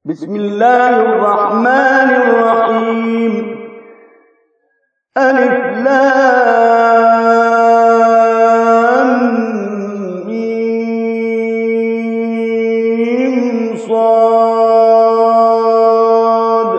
بسم الله الرحمن الرحيم. ألف لام ميم صاد.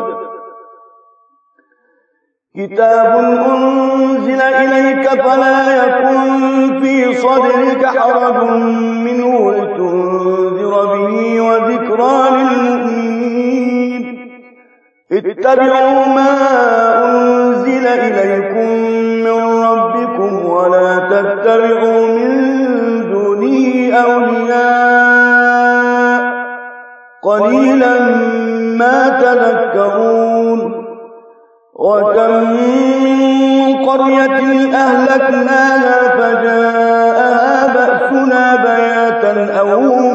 كتاب أنزل إليك فلا يكن في صدرك حرج منه لتنذر به وذكرى للمؤمنين. اتبعوا ما أنزل إليكم من ربكم ولا تتبعوا من دونه أولياء قليلا ما تذكرون. وكم من قرية أهلكناها فجاءها بأسنا بياتا أو هم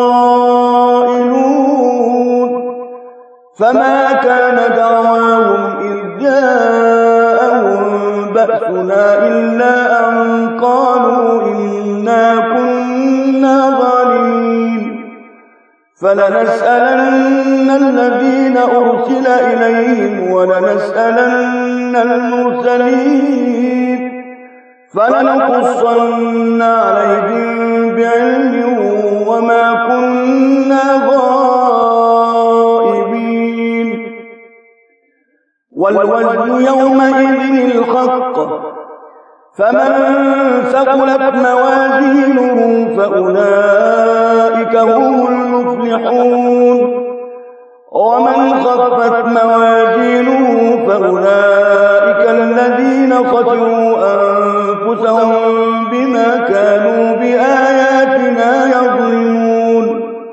قائلون. فما كان دعواهم إذ جاءهم بأسنا إلا أن قالوا إنا كنا ظالمين. فلنسألن الذين أرسل إليهم ولنسألن المرسلين فلنقصن عليهم بعلم وما كنا غائبين. والوزن يومئذ الحق، فمن ثقلت موازينه فأولئك هم المفلحون. ومن خفت موازينه فأولئك الذين خسروا أنفسهم بما كانوا بآياتنا يظلمون.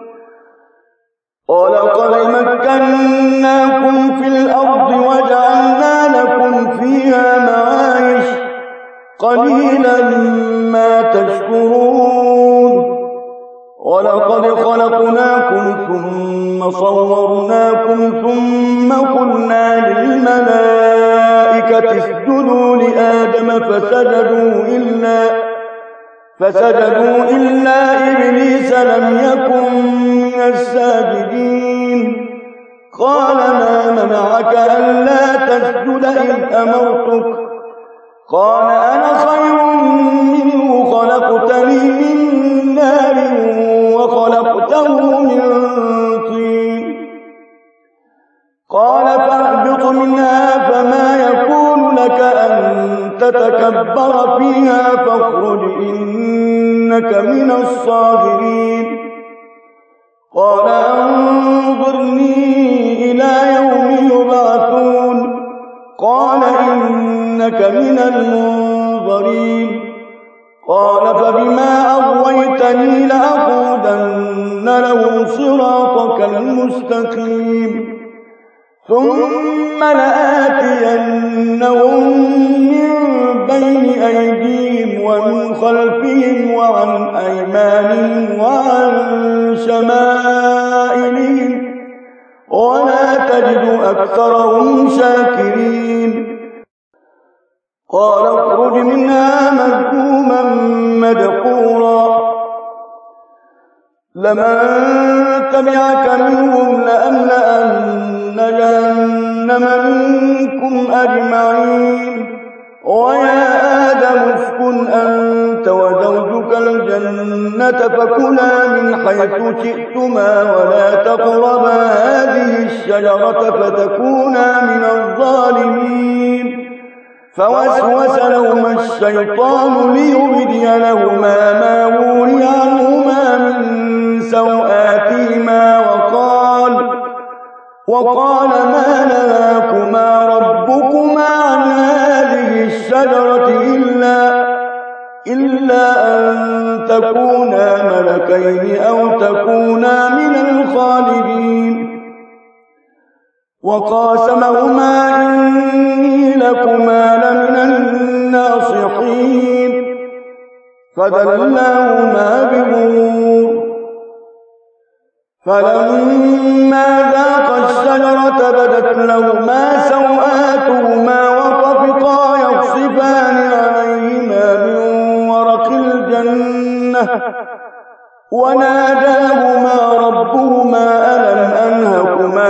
ولقد مكناكم في الأرض وجعلنا لكم فيها معايش قليلا ما تشكرون. ولقد خلقناكم ثم صورناكم ثم قلنا للملائكة اسجدوا لآدم فسجدوا إلا إبليس لم يكن من الساجدين. قال ما منعك ألا تسجد إذ أمرتك؟ قال أنا خير منه خلقتني من نار وخلقته من طين. قال فاهبط منها فما يكون لك أن تتكبر فيها فاخرج إنك من الصاغرين. قال أنظرني إلى يوم يبعثون. قال إنك من المنظرين. قال فبما أغويتني لأقعدن لهم صراطك المستقيم ثم لآتينهم من بين أيديهم ومن خلفهم وعن أيمانهم وعن شمائلهم ولا تجد أكثرهم شاكرين. قال اخرج منها مذءوما مدحورا لمن تبعك منهم لأملأن جهنم منكم أجمعين. ويا آدم اسكن أنت وزوجك الجنة فكلا من حيث شئتما ولا تقربا هذه الشجرة فتكونا من الظالمين. فوسوس لهما الشيطان ليبدي لهما ما وري عنهما من سوآتهما وقال ما نهاكما ربكما عن هذه الشجرة إلا أن تكونا ملكين أو تكونا من الخالدين. وقاسمهما إني لكما لمن الناصحين. فدلاهما بغرور. فلما ذاقا الشجرة بدت لهما سوآتهما وطفقا يخصفان عليهما من ورق الجنة وناداهما ربهما ألم أنهكما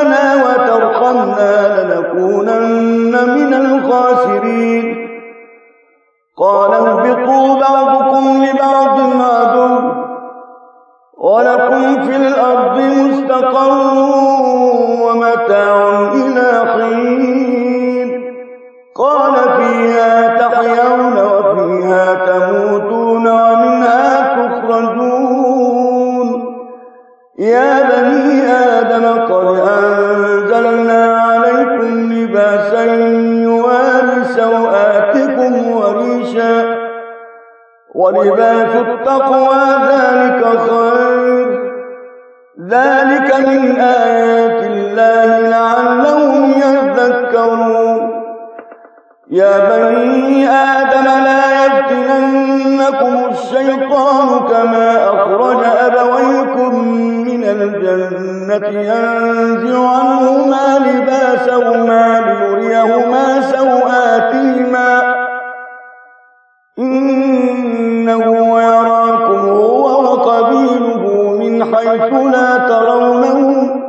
لنا وترحمنا لنكونن من الخاسرين. قال اهبطوا بعضكم لبعض عدو ولكم في الأرض مستقر ومتاع إلى حين. قال فيها تحيون وفيها تموتون ومنها تخرجون. يا بني آدم قد أنزلنا عليكم لباسا يواري سوآتكم وريشا ولباس التقوى ذلك خير. ذلك من آيات الله لعلهم يذكرون. يا بني آدم لا يفتننكم الشيطان كما أخرج أبويكم من الجنة ينزع عنهما لباسهما ليريهما سوآتهما إنه يراكم هو وقبيله من حيث لا ترونهم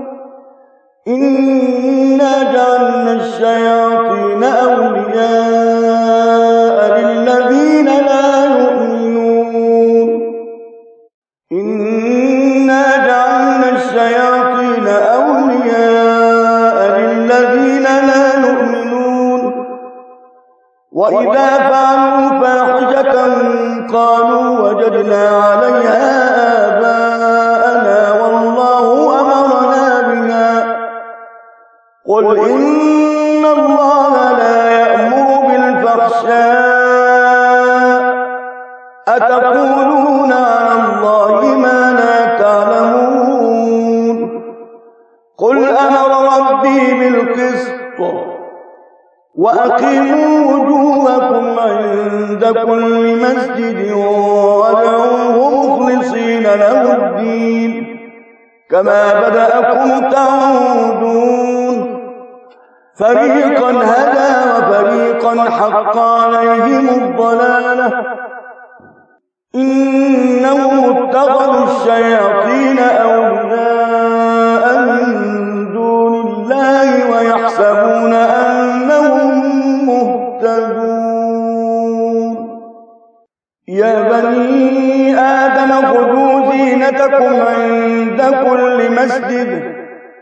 إنا جعلنا الشياطين أولياء للذين لا يؤمنون. إنا جعلنا الشياطين أولياء للذين لا يؤمنون. وإذا فعلوا فاحشة قالوا وجدنا عليها آباءنا والله أمرنا بها. قل إن الله لا يأمر بالفحشاء أتقولون على الله ما لا تعلمون. قل أمر ربي بالقسط وأقيموا وجوهكم عند كل مسجد وادعوه مخلصين له الدين كما بدأكم تعودون. فريقا هدى وفريقا حق عليهم الضلالة إنهم اتخذوا الشياطين أولياء من دون الله ويحسبون أنهم مهتدون. يا بني آدم خذوا زينتكم عند كل مسجد.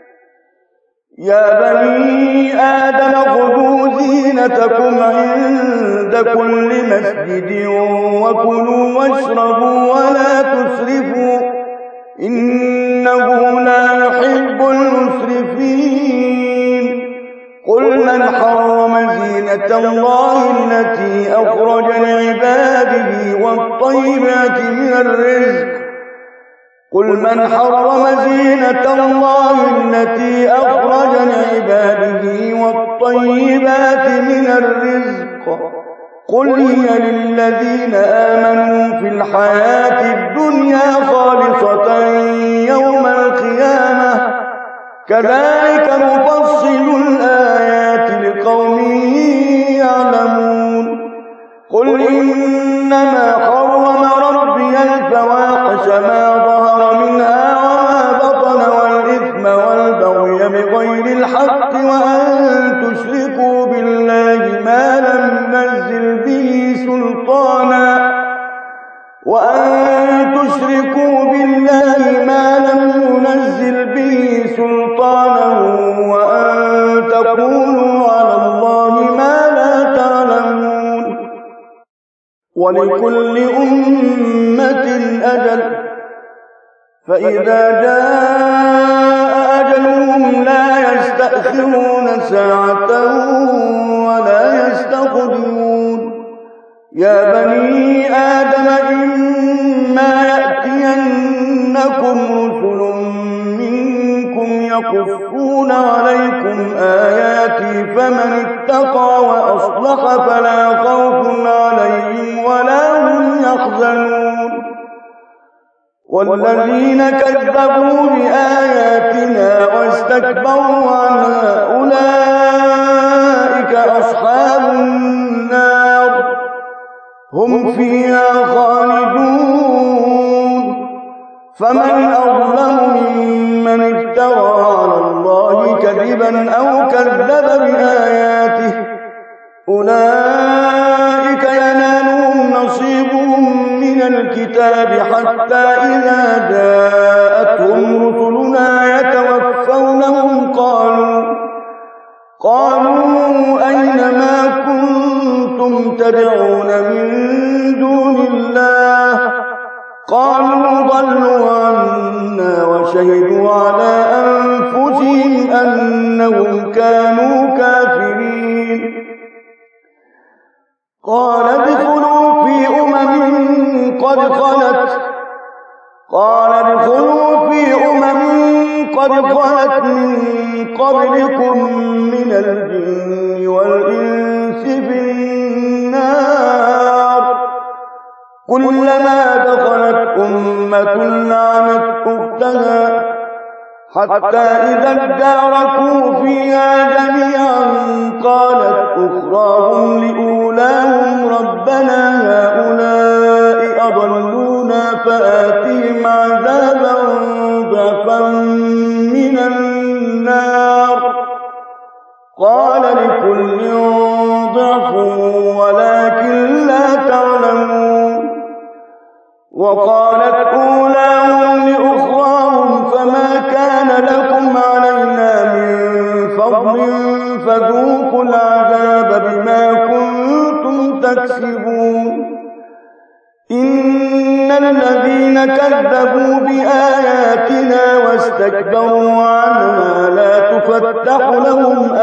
يا بني آدم خذوا زينتكم عند كل مسجد وكلوا واشربوا ولا تسرفوا إنه لا يحب المسرفين. قل من حرم زينة الله التي أخرج لعباده والطيبات من الرزق. قل من حرم زينة الله التي أخرج لعباده والطيبات من الرزق قل هي للذين آمنوا في الحياة الدنيا خالصة يوم القيامة كذلك نفصل الآيات لقوم يعلمون. قل إنما حرم ربي الفواحش ما ظهر منها وما بطن والإثم والبغي بغير الحق وأن تشركوا بالله ما لم ينزل به سلطانا وأن تقولوا على الله ما لا تعلمون. ولكل أمة أجل فإذا جاء أجلهم لا يستأخرون ساعة ولا يستقدمون. يا بني آدم إما يأتينكم رسل منكم يقصون عليكم آياتي فمن اتقى وأصلح فلا خوف عليهم ولا هم يحزنون. والذين كذبوا بآياتنا واستكبروا عنها أولئك أصحاب النار هم فيها خالدون. فمن ومن أظلم ممن افترى على الله كذبا أو كذب بآياته أولئك ينالهم نصيبهم من الكتاب حتى إذا جاءتهم رسلنا يتوفونهم قالوا أين ما كنتم تدعون من دون الله قالوا ضلوا عنا وشهدوا على أنفسهم أنهم كانوا كافرين قال ادخلوا في أمم قد خلت من قبلكم من الجن والإنس في النار كلما دخلت أمة لعنت أختها حتى إذا اداركوا فيها جميعا قالت أخراهم لأولاهم ربنا هؤلاء أضلونا فآتهم عذابا ضعفا من النار قال لكل ضعف ولكن لا تعلمون وقالت أولاهم لأخراهم فما كان لكم علينا من فضل فذوقوا العذاب بما كنتم تكسبون إن الذين كذبوا بآياتنا واستكبروا عنها لا تفتح لهم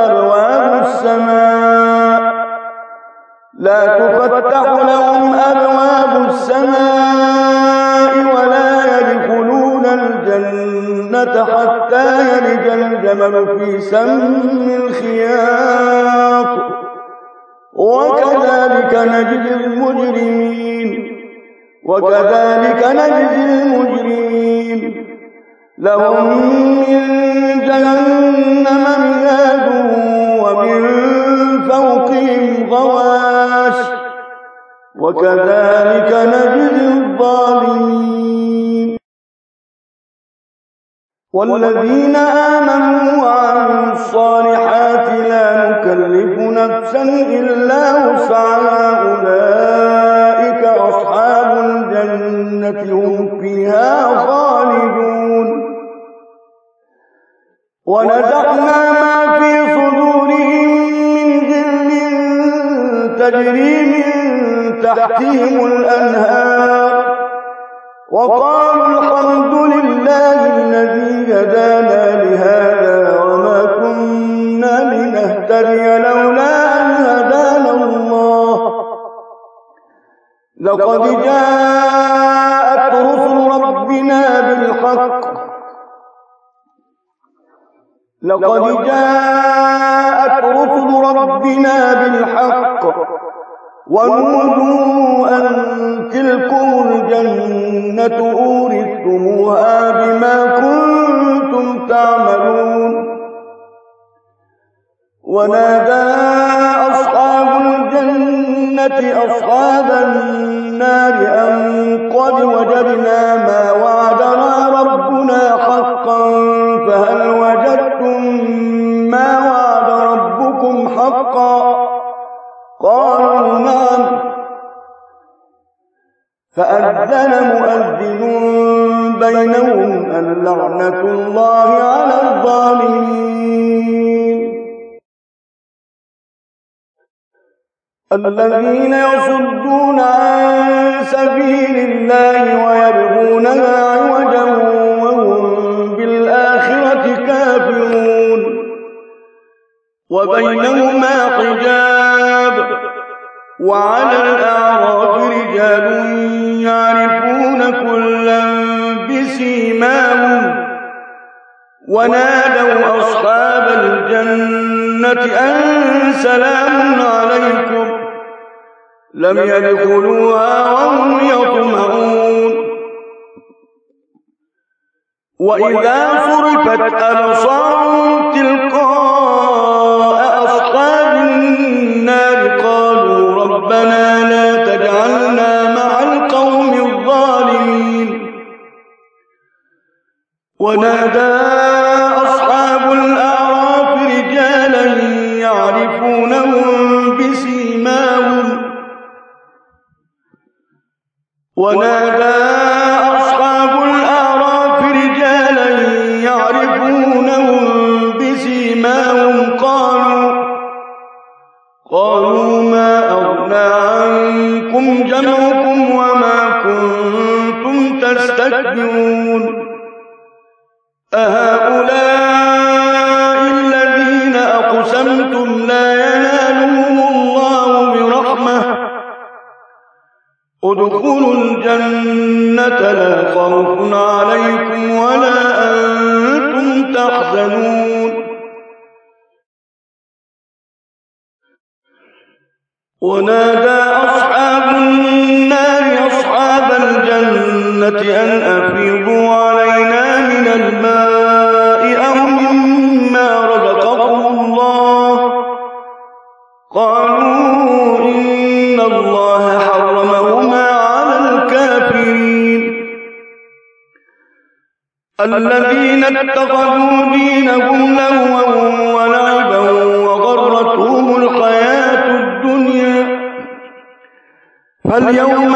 أبواب السماء ولا يدخلون الجنة حتى يلج الجمل في سم الخياط وكذلك نجزي المجرمين لهم من جهنم مهاد ومن فوقهم غواش وكذلك نجزي الظالمين والذين آمنوا وعملوا الصالحات لا نكلف نفسا إلا وسعها أولئك أصحاب الجنة هم فيها خالدون ونزعنا ما في صدورهم من غل تجري من تحتهم الأنهار وقالوا الحمد لله الذي هدانا لهذا وما كنا لنهتدي لولا أن هدانا الله لقد جاءت رسل ربنا بالحق ونودوا أن تلكم الجنة أورثتموها بما كنتم تعملون ونادى أصحاب الجنة أصحاب النار أن قد وجدنا ما وعدنا ربنا حقا فهل وجدتم ما وعد ربكم حقا قالوا نعم فأذن مؤذن بينهم أن لعنة الله على الظالمين الذين يصدون عن سبيل الله ويبغونها عوجا وهم بالآخرة كافرون وبينهما حجاب وعلى الأعراف رجال يعرفون كلا بسيماهم ونادوا أصحاب الجنة أن سلام عليكم لم يدخلوها وهم يطمعون وإذا صرفت أبصارهم تلقاء أصحاب النار قالوا ربنا لا تجعلنا مع القوم الظالمين ونادى أصحاب الأعراف رجالا يعرفونهم بسيماهم قالوا ما أغنى عنكم جمعكم وما كنتم تستكبرون أهؤلاء الذين أقسمتم لا ينالهم الله برحمة ادخلوا الجنة لا خوف عليكم ولا أنتم تحزنون ونادى أصحاب النار أصحاب الجنة أن أفيضوا علينا من الماء أو مما رزقكم الله قالوا إن الله حرمهما على الكافرين الذين اتخذوا دينهم لهوا ولعبا وغرتهم الحياة الدنيا فاليوم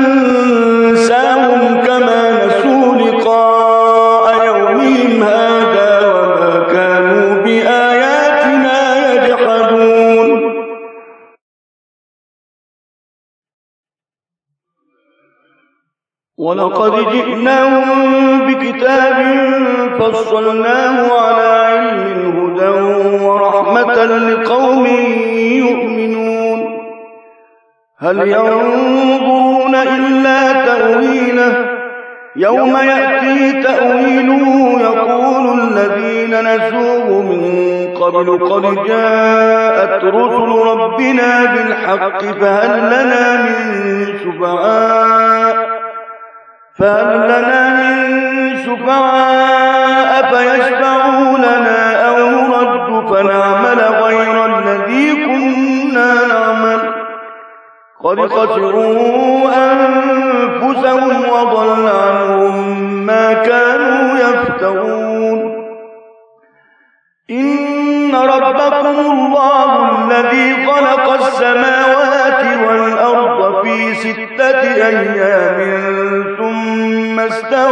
ننساهم كما نسوا لقاء يومهم هذا وما كانوا بآياتنا يجحدون ولقد جئناهم بكتاب فصلناه على علم هدى ورحمة لقوم يؤمنون هل ينظرون إلا تأويله يوم يأتي تأويله يقول الذين نسوه من قبل قد جاءت رسل ربنا بالحق فهل لنا من شفعاء فيشفعوا لنا أو نرد فنعمل غير الذي كنا نعمل قد خسروا أنفسهم وضل عنهم ما كانوا يفترون إن ربكم الله الذي خلق السماوات والأرض في 6 أيام ثم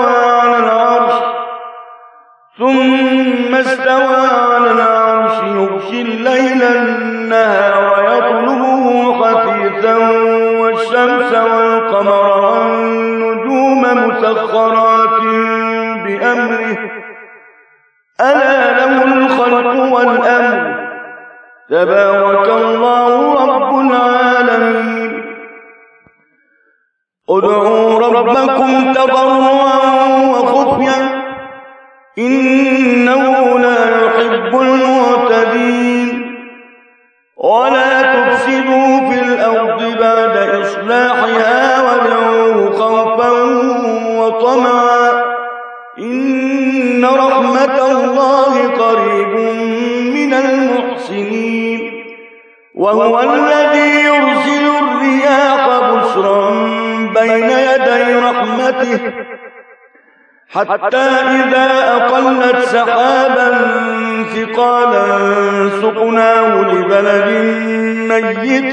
استوى على العرش يغشي الليل النهار ويطلبه حثيثا والشمس والقمر والنجوم مسخرات بأمره ألا له الخلق والأمر تبارك الله رب العالمين ادعوا ربكم تضرعا وخفيا إنه لا يحب المعتدين ولا تفسدوا في الأرض بعد إصلاحها وادعوه خوفا وطمعا إن رحمة الله قريب من المحسنين وهو الذي يرسل الرياح بشرا بين يدي رحمته حتى إذا أقلت سحابا ثقالا سقناه لبلد ميت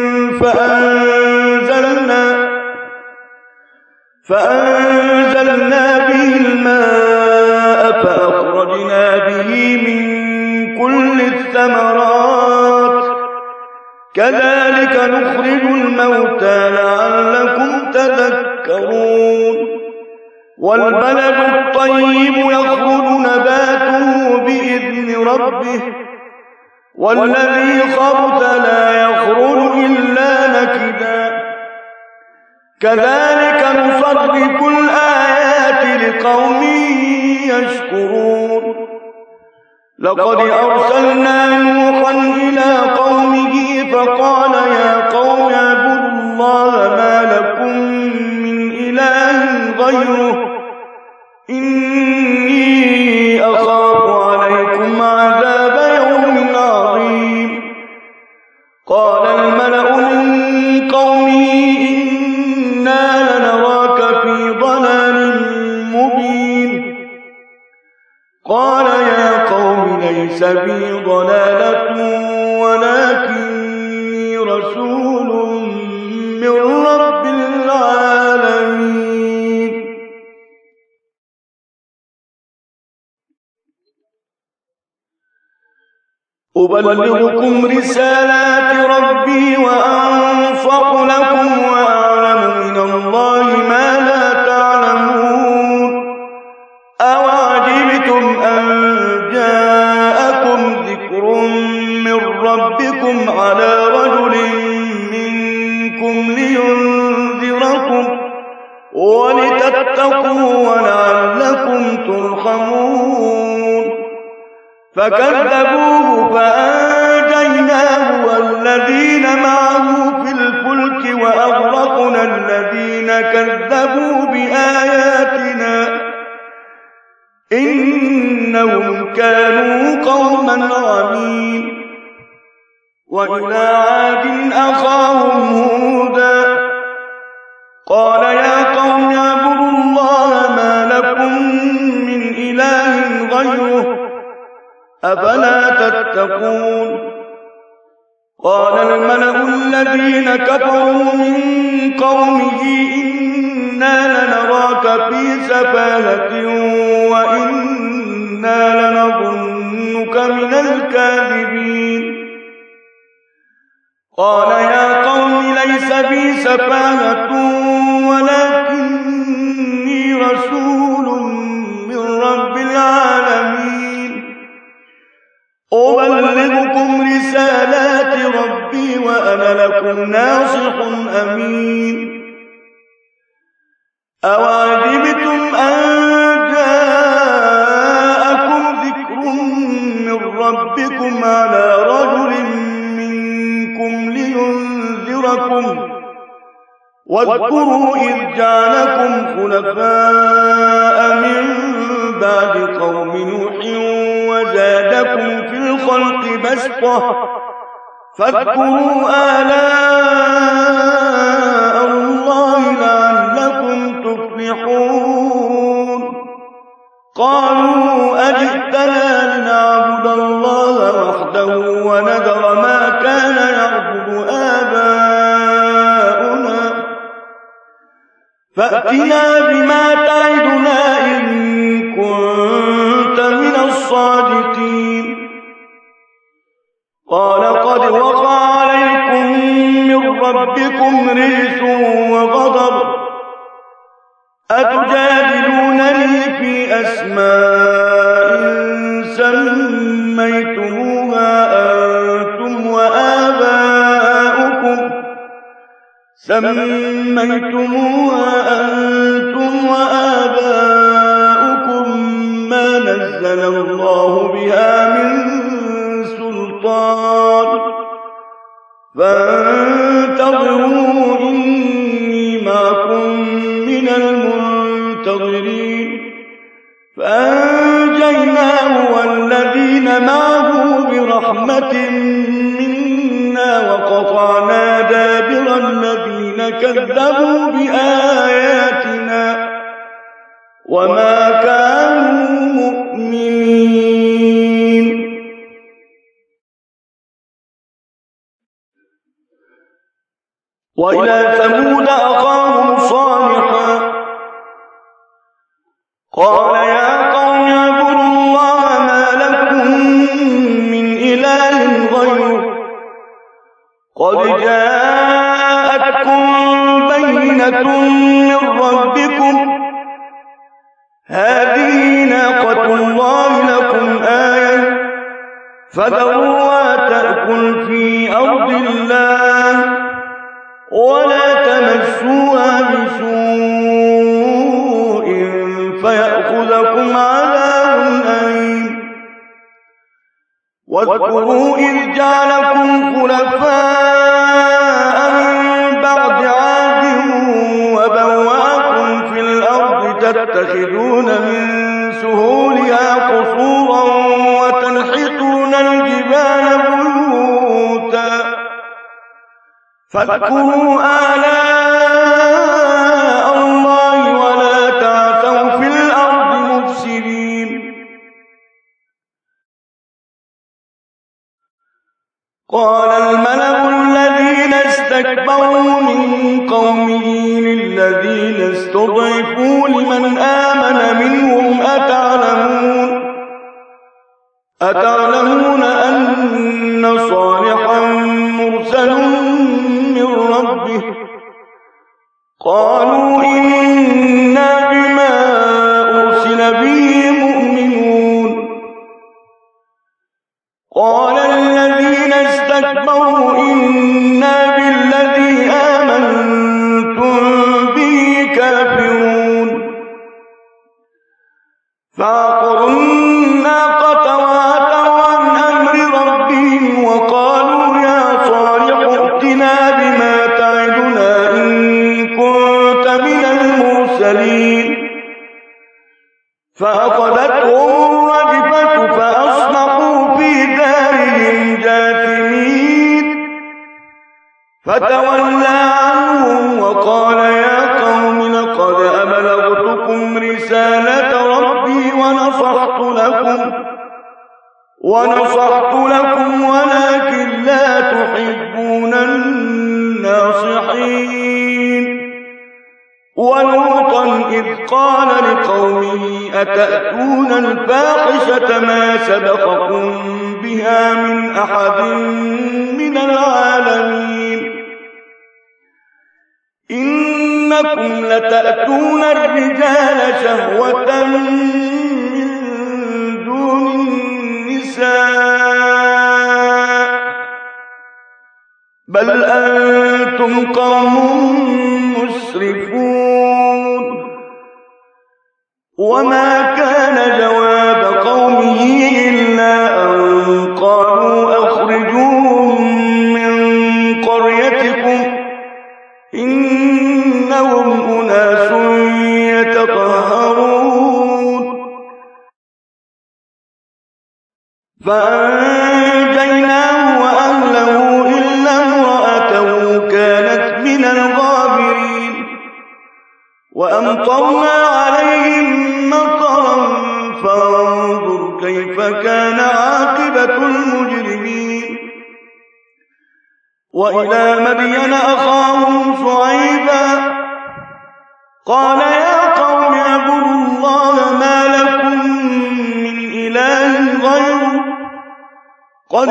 فأنزلنا به الماء فأخرجنا به من كل الثمرات كذلك نخرج الموتى لعلكم تذكرون والبلد الطيب يخرج نباته بإذن ربه والذي خبث لا يخرج إلا نكدا كذلك نصرف الآيات لقوم يشكرون لقد أرسلنا نوحا إلى قومه فقال يا قوم اعبدوا الله ما لكم من إله غيره إني أخاف عليكم عذاب يوم عظيم قال الملأ من قومه إنا لنراك في ضلال مبين قال يا قوم ليس بي ضلالة ولكني رسول من رب العالمين أبلغكم رسالات ربي وأنصح لكم وأعلم من الله ما لا تعلمون أوعجبتم أن جاءكم ذكر من ربكم على رجل منكم لينذركم ولتتقوا ولعلكم ترحمون فكذبوه فأنجيناه والذين معه في الفلك وأغرقنا الذين كذبوا بآياتنا إنهم كانوا قوما عمين وإلى عاد أخاهم هودا قال يا قوم اعبدوا الله ما لكم من إله غيره أفلا تتقون قال الملأ الذين كفروا من قومه إنا لنراك في سفاهة وإنا لنظنك من الكاذبين قال يا قوم ليس بي سفاهة ولكني رسول من رب العالمين أبلغكم رسالات ربي وأنا لكم ناصح أمين أوعجبتم أن جاءكم ذكر من ربكم على رجل منكم لينذركم واذكروا إذ جعلكم خلفاء من بعد قوم نوح وزادكم في الخلق بسطة فاذكروا آلاء الله لعلكم تفلحون قالوا أجئتنا لنعبد الله وحده ونذر ما كان يعبد آباؤنا فأتنا بما تعدنا إن كنت من الصادقين قال قد وقع عليكم من ربكم رجس وغضب أتجادلونني في أسماء سميتموها أنتم وآباؤكم ما نزل الله بها من سلطان فانتظروا إني معكم من المنتظرين فأنجيناه والذين معه برحمة منا وقطعنا دابر الذين كذبوا بآياتنا وما كانوا مؤمنين وإلى ثمود أخاهم صالحا قال يا قوم اعبدوا الله ما لكم من إله غيره قد جاءتكم بينة من ربكم هذه ناقة الله لكم آية فذروها تأكل في أرض الله ولا تمسوها بسوء فيأخذكم عذاب أليم واذكروا إذ جعلكم خلفاء من بعد عاد وبوأكم في الأرض تتخذون من سهولها قصورا وتنحتون الجبال بيوتا فاذكروا آلاء الله ولا تعثوا في الأرض مفسدين قال الملأ الذين استكبروا من قومه للذين استضعفوا لمن آمن منهم أتعلمون أن صالحا مرسل من ربه؟ قالوا إنا بما أرسل به مؤمنون. قال الذين استكبروا إنا بالذي آمنتم به كافرون. فعقروا الناقة وعتوا عن أمر ربهم وقالوا يا صالح ائتنا بما تعدنا إن كنت من المرسلين. فأخذتهم الرجفة فأصبحوا في دارهم جاثمين. فتولى عنهم وقال يا قوم لقد أبلغتكم رسالة ربي ونصحت لكم ولكن لا تحبون الناصحين. ولوطا إذ قال لقومه أتأتون الفاحشة ما سبقكم بها من أحد من العالمين إنكم لتأتون الرجال شهوة من دون النساء بل أنتم قوم مسرفون. وما كان جواب قومه إلا أن قالوا أخرجوهم من قريتكم إنهم أناس يتطهرون. فأنجيناه وأهله إلا امرأته كانت من الغابرين. وأمطرنا عليهم مطرا فانظر كيف كان عاقبة المجرمين. وإلى مدين أخاهم شعيبا قال يا قوم اعبدوا الله ما لكم من إله غيره قد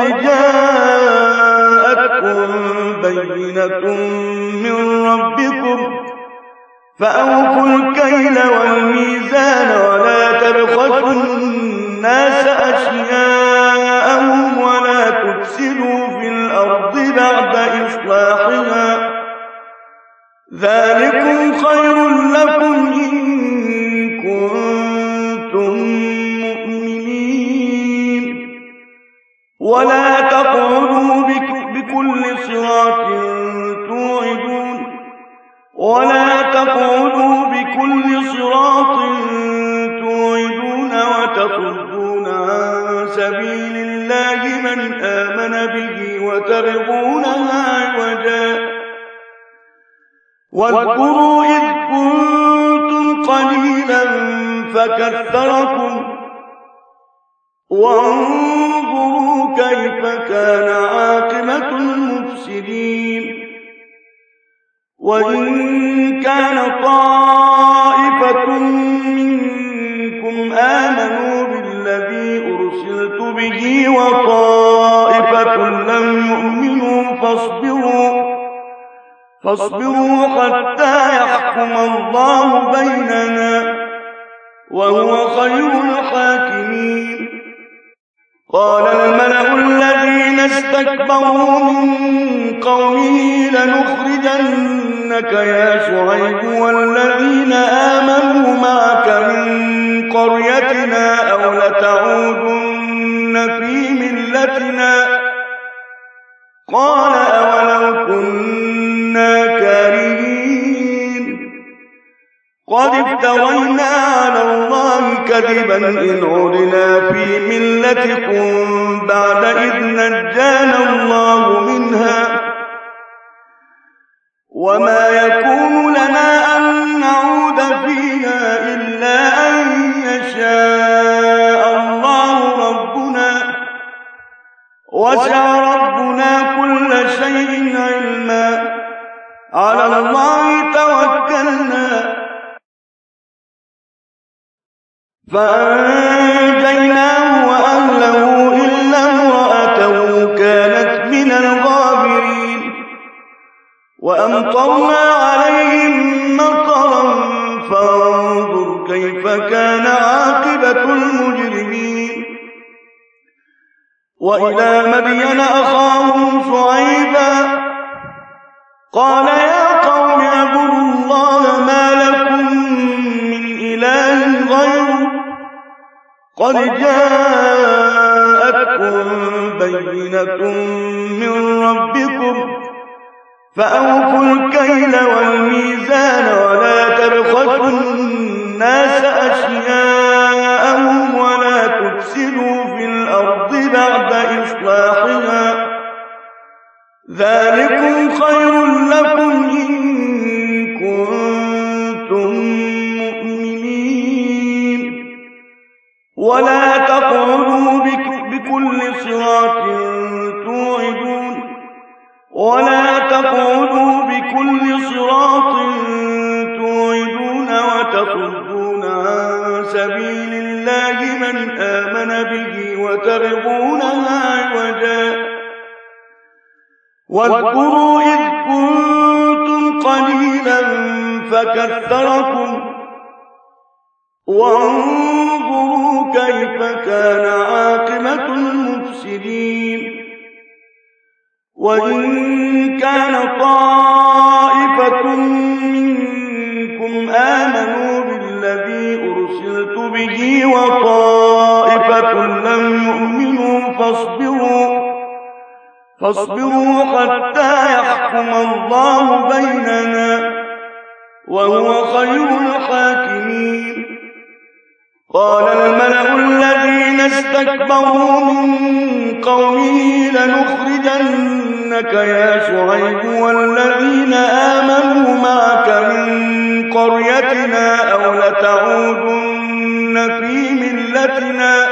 جاءتكم بينة من ربكم فأوفوا الكيل والميزان ولا تبخسوا الناس أشياءهم ولا تفسدوا في الأرض بعد إصلاحها ذلكم خير لكم إن كنتم مؤمنين. ولا تقعدوا بكل صراط توعدون وتصدون عن سبيل الله من آمن به وتبغونها عوجا. واذكروا إذ كنتم قليلا فكثركم وانظروا كيف كان عاقبة المفسدين. وإن كان طائفة منكم آمنوا بالذي أرسلت به وطائفة لم يؤمنوا فاصبروا حتى يحكم الله بيننا وهو خير الحاكمين. قال الملأ الذين استكبروا من قومه لنخرجنك يا شعيب والذين آمنوا معك من قريتنا أو لتعودن في ملتنا. قال أولو كنا كارهين قد افترينا على الله كذبا إن عدنا في ملتكم بعد إذ نجانا الله منها وما يكون لنا أن نعود فيها إلا أن يشاء الله ربنا وسع ربنا شيء علما على الله توكلنا فأنجيناه وأهله إلا امرأته كانت من الغابرين وأمطرنا عليهم مطرا فانظر كيف كان عاقبة المجرمين وإلى مدين أخاهم شعيبا قال يا قوم اعبدوا الله ما لكم من إله غيره قد جاءتكم بينة من ربكم فأوفوا الكيل والميزان ولا تبخسوا الناس أشياءهم ولا تفسدوا في الأرض بعد إصلاحها ذلكم خير لكم إن كنتم مؤمنين ولا تقعدوا بكل صراط توعدون وتصدون عن سبيل الله من آمن به وتبغونها عوجا واذكروا إذ كنتم قليلا فكثركم وانظروا كيف كان عاقبة المفسدين وإن كان طائفة منكم آمنوا بالذي أرسلت به وطائفة لم يؤمنوا فاصبروا حتى يحكم الله بيننا وهو خير الحاكمين قال الملأ الذين استكبروا من قومه لنخرجنك يا شعيب والذين آمنوا معك من قريتنا أو لتعودن في ملتنا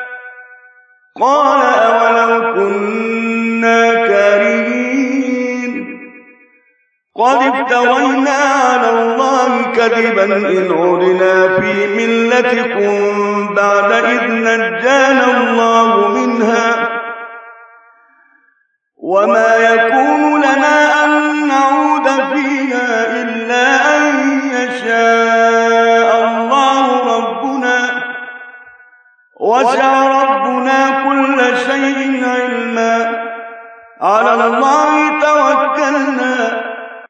قال أولو كنا كارهين قد افترينا على الله كذبا إن عدنا في ملتكم بعد إذ نجانا الله منها وما يكون لنا أن نعود فيها إلا أن يشاء الله ربنا وسع ربنا كل شيء علما على الله توكلنا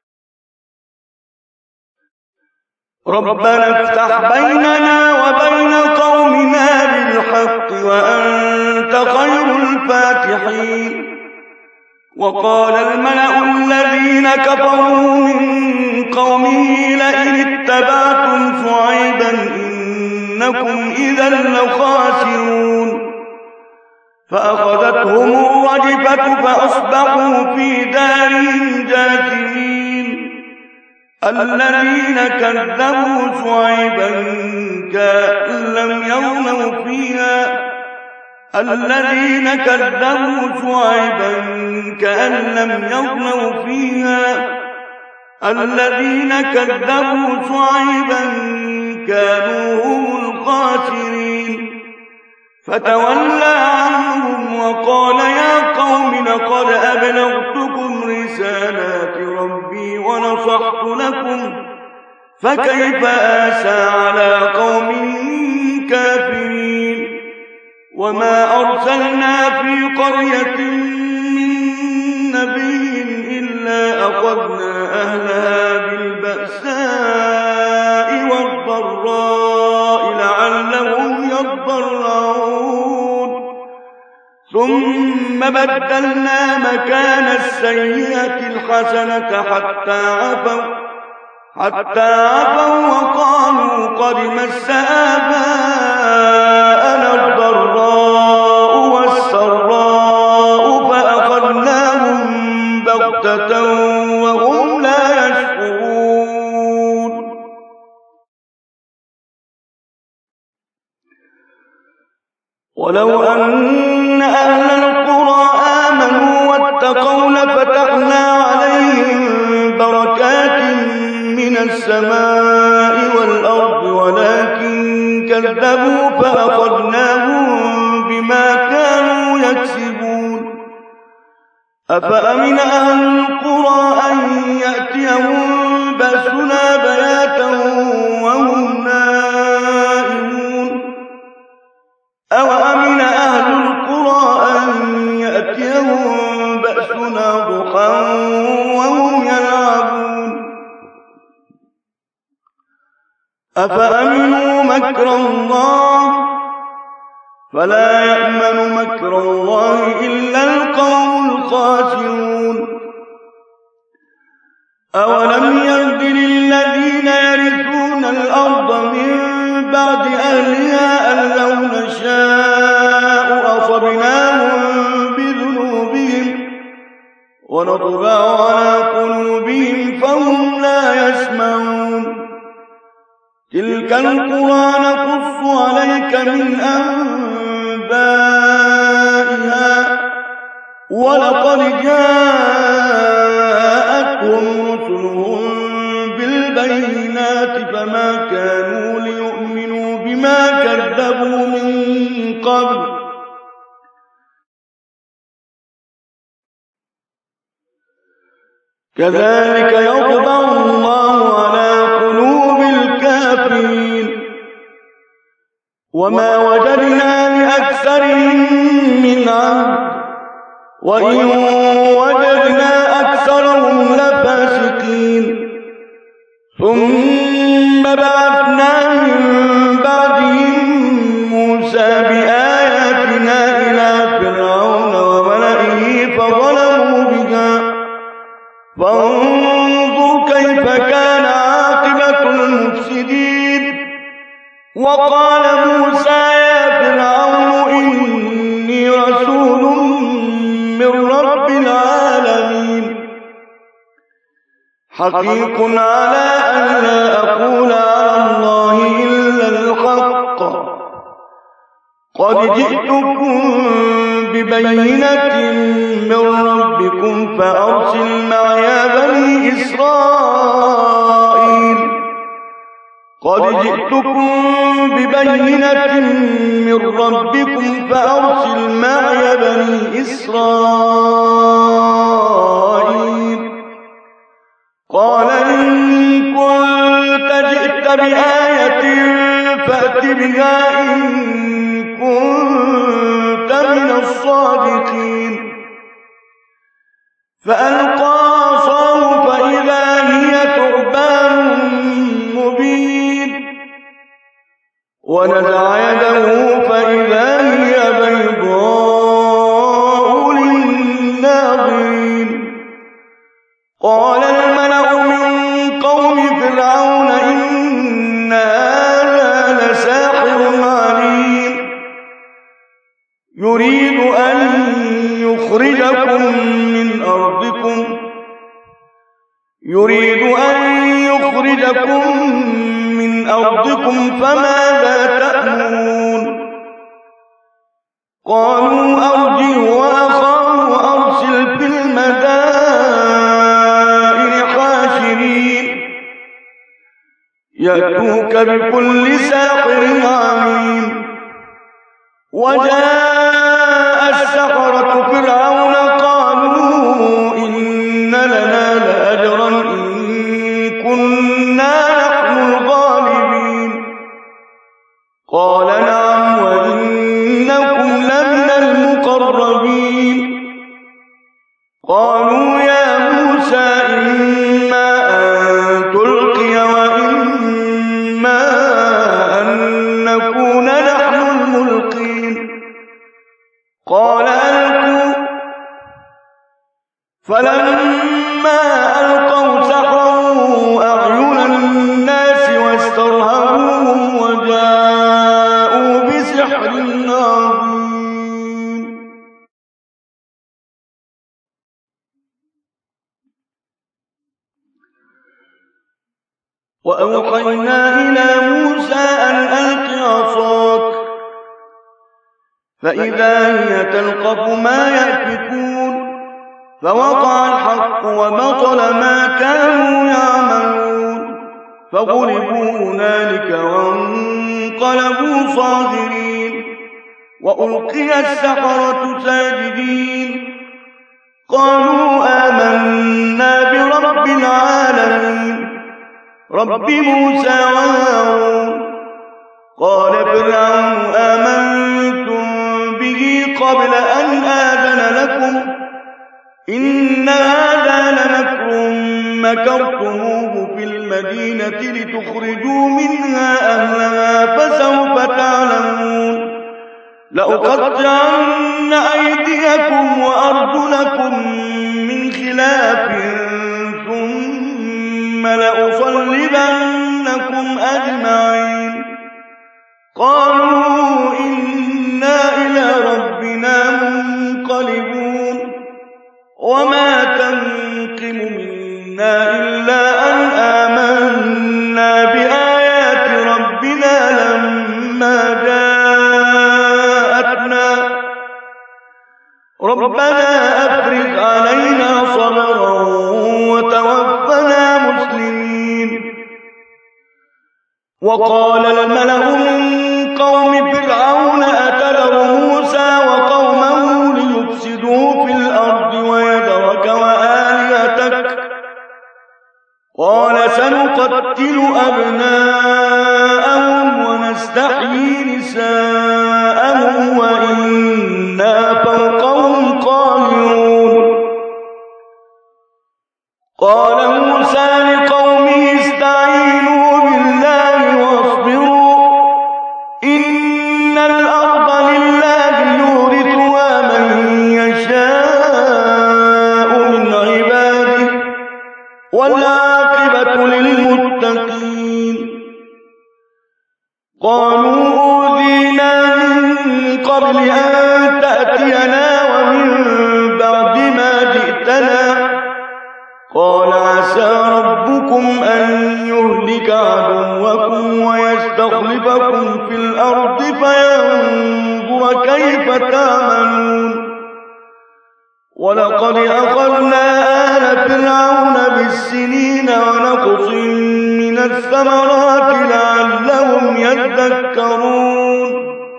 ربنا افتح بيننا وبين قومنا بالحق وأنت خير الفاتحين وقال الملأ الذين كفروا من قومه لئن اتبعتم شعيبا إنكم إذا لخاسرون فأخذتهم الرجفة فأصبحوا في دارهم جاثمين الذين كذبوا شعيبا كأن لم يغنوا فيها الذين كذبوا شعيبا كانوا هم الخاسرين فتولى عنهم وقال يا قوم لقد أبلغتكم رسالات ربي ونصحت لكم فكيف آسى على قوم كافرين وما أرسلنا في قرية من نبي إلا أخذنا أهلها بالبأساء والضراء لعلهم يضرعون ثم بدلنا مكان السيئة الحسنة حتى عفوا وقالوا قد مس آباءنا الضراء والسراء فأخذناهم بغتة وهم لا يشعرون ولو أن أهل القرى آمنوا واتقوا لفتحنا السماء والأرض ولكن كذبوا فأخذناهم بما كانوا يكسبون. أفأمن أهل القرى أن يأتيهم بأسنا بياتا وهم نائمون أو أمن أهل القرى أن يأتيهم بأسنا ضحى وهم يلعبون أفأمنوا مكر الله فلا يأمن مكر الله إلا القوم الخاسرون. أولم يهد للذين يرثون الأرض من بعد أهلها أن لو نشاء أصبناهم بذنوبهم ونطبع على قلوبهم فهم لا يسمعون. تلك القرى نقص عليك من أنبائها ولقد جاءتهم رسلهم بالبينات فما كانوا ليؤمنوا بما كذبوا من قبل كذلك يطبع الله على قلوب الكافرين. وما وجدنا لأكثرهم من عهد وإن وجدنا أكثرهم لفاسقين. ثم بعثنا من بعدهم موسى بآياتنا إلى فرعون وملئه فظلموا بها فانظر كيف كان عاقبة المفسدين. وقال موسى يا فرعون إني رسول من رب العالمين حقيق على أن لا أقول على الله إلا الحق قد جئتكم ببينة من ربكم فأرسل معي بني إسرائيل قد جئتكم ببينة من ربكم فأرسل معي بني إسرائيل. قال إن كنت جئت بآية فأت بها إن كنت من الصادقين. فألقى عصاه فإذا هي ثعبان مبين ونزع يده فإذا هي بيضاء للناظرين. قال الملأ من قوم فرعون إن هذا لساحر عليم يريد أن يخرجكم من أرضكم فماذا تأمرون. قالوا أرجه وأخاه وأرسل في المدائن حاشرين يأتوك بكل ساحر عليم. وجاء السحرة فرعون قالوا إن لنا لأجرا إن كنا نحن الغالبين. قال نعم وإنكم لمن المقربين. قالوا يا موسى إما أن تلقي وإما أن نكون نحن الملقين. قال ألقوا. فلما ألقوا سحروا أعين الناس واسترهبوهم وجاءوا بسحر عظيم. وأوحينا إلى موسى أن ألق عصاك فإذا هي تلقف ما يأفكون. فوقع الحق وبطل ما كانوا يعملون. فغلبوا هنالك وانقلبوا صاغرين. وألقي السحرة ساجدين قالوا آمنا برب العالمين رب موسى وهارون. قال فرعون آمنتم به قبل أن آذن لكم إن هذا لمكر مكرتموه في المدينة لتخرجوا منها أهلها فسوف تعلمون. لأقطعن أيديكم وأرجلكم من خلاف ثم لأصلبنكم أجمعين. قالوا إنا إلى ربنا منقلبون. وما تنقم منا إلا أن آمنا بآيات ربنا لما جاءتنا ربنا أفرغ علينا صبرا وتوفنا مسلمين. وقال الملأ من قوم فرعون أتذر موسى وقومه ليفسدوا في الأرض ويذرك وآلهتك قال سنقتل أبناءهم ونستحيي نساءهم وإنا فوقهم قاهرون. قال موسى لقومه استعينوا بالله واصبروا إن الأرض لله يورثها من يشاء من عباده والعاقبة للمتقين. قالوا أوذينا من قبل أن تأتينا ومن بعد ما جئتنا قال عسى ربكم أن يهلك عدوكم ويستخلفكم في الأرض فينظر كيف تعملون. ولقد أخذنا آل فرعون بالسنين ونقص من الثمرات لعلهم يذكرون.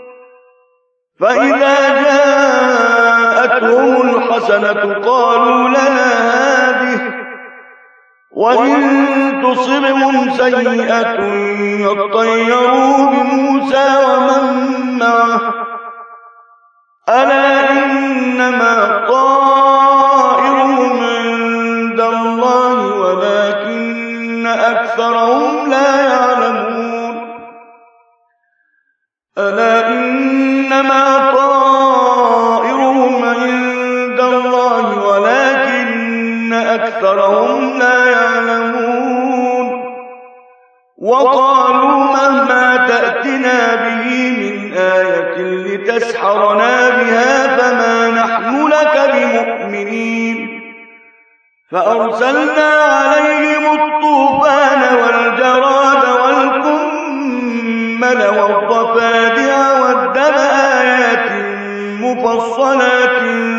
فإذا جاءتهم الحسنة قالوا لنا هذه وإن تصبهم سيئة يطيروا بموسى ومن معه ألا إنما طائرهم عند الله ولكن أكثرهم لا يعلمون. ألا إنما طائرهم عند الله ولكن أكثرهم لا يعلمون. وقالوا مهما تأتنا به من آية لتسحرنا بها فما نحن لك بمؤمنين. فأرسلنا عليهم الطوفان والجراد والقمل والضفادع والدم آيات مفصلات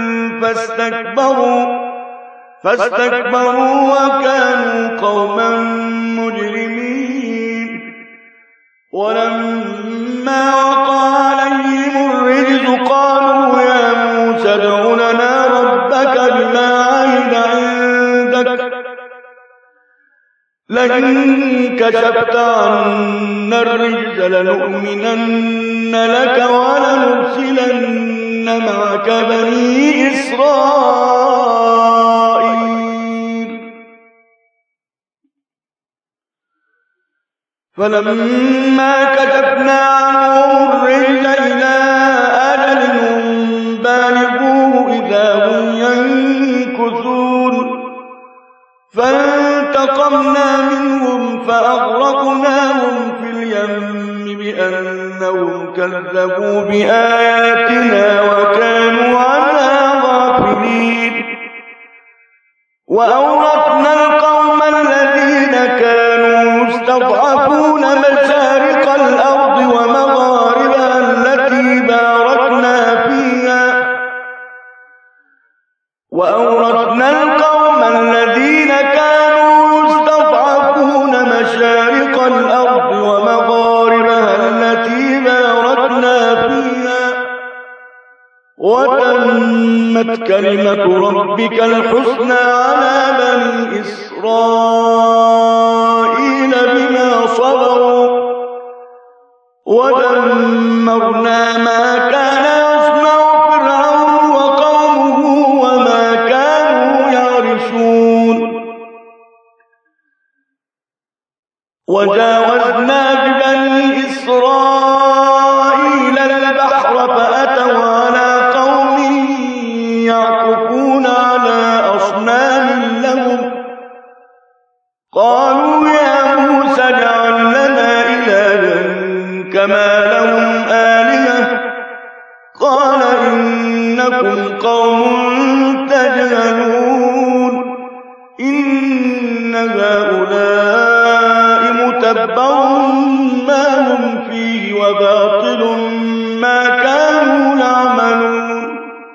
فاستكبروا وكانوا قوما مجرمين. ولما وقع عليهم الرجز قالوا يا موسى ادع لنا ربك بما عهد عندك لئن كشفت عنا الرجز لنؤمنن لك ولنرسلن معك بني إسرائيل. فلما كشفنا عنهم الرجز إلى أجل بالغوه إذا هم ينكثون. فانتقمنا منهم فأغرقناهم في اليم بأنهم كذبوا بآياتنا وكانوا عنها غافلين. وأورثنا القوم الذين كانوا يستضعفون مشارق الأرض ومغاربها التي باركنا فيها. وأورثنا القوم الذين كانوا يستضعفون مشارق وتمت كلمة ربك الحسنى على بني إسرائيل بما صبروا ودمرنا ما كان يصنع فرعون وقومه وما كانوا يعرشون وجاوزنا ببني إسرائيل البحر فأتوا على قوم يعكفون على أصنام لهم قالوا يا موسى اجعل لنا إلها كما لهم آلهة قال إنكم قوم تجهلون إن هؤلاء متبر ما هم فيه وباطل ما كانوا يعملون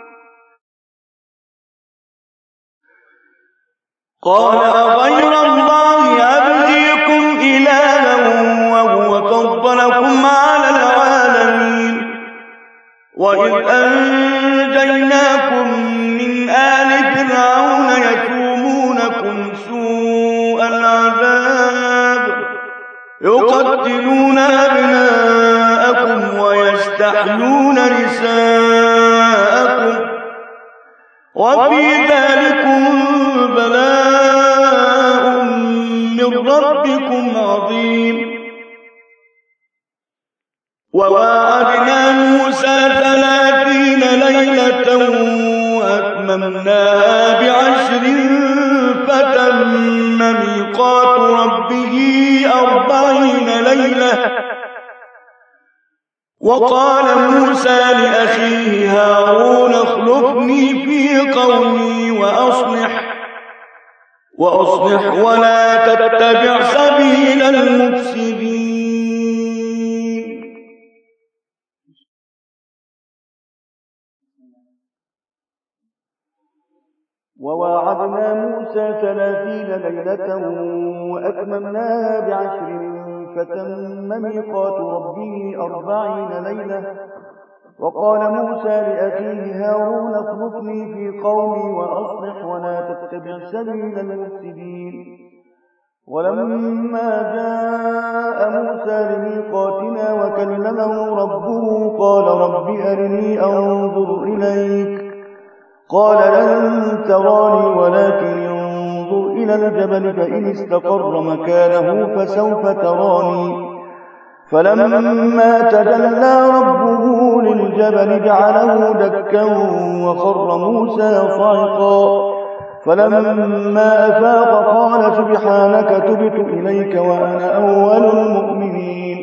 قال أغير الله أبغيكم إلها وهو فضلكم على العالمين وإذ أنجيناكم من آل فرعون يسومونكم سوء العذاب يقتلون أبناءكم ويستحيون نساءكم وفي ذلكم بلاء من ربكم عظيم وواعدنا موسى 30 ليلة وأتممناها ب10 فتم ميقات ربه 40 ليلة وقال موسى لأخيه هارون اخلفني في قومي وأصلح ولا تتبع سبيل المفسدين وواعدنا موسى 30 ليلة وأتممناها ب10 فتم ميقات ربه 40 ليلة وقال موسى لأخيه هارون اخلفني في قومي وأصلح ولا تتبع سبيل المفسدين ولما جاء موسى لميقاتنا وكلمه ربه قال رب أرني أنظر إليك قال لن تراني ولكن انظر إلى الجبل فإن استقر مكانه فسوف تراني فلما تجلى ربه للجبل جعله دكا وخر موسى صعقا فلما أفاق قال سبحانك تبت إليك وأنا أول المؤمنين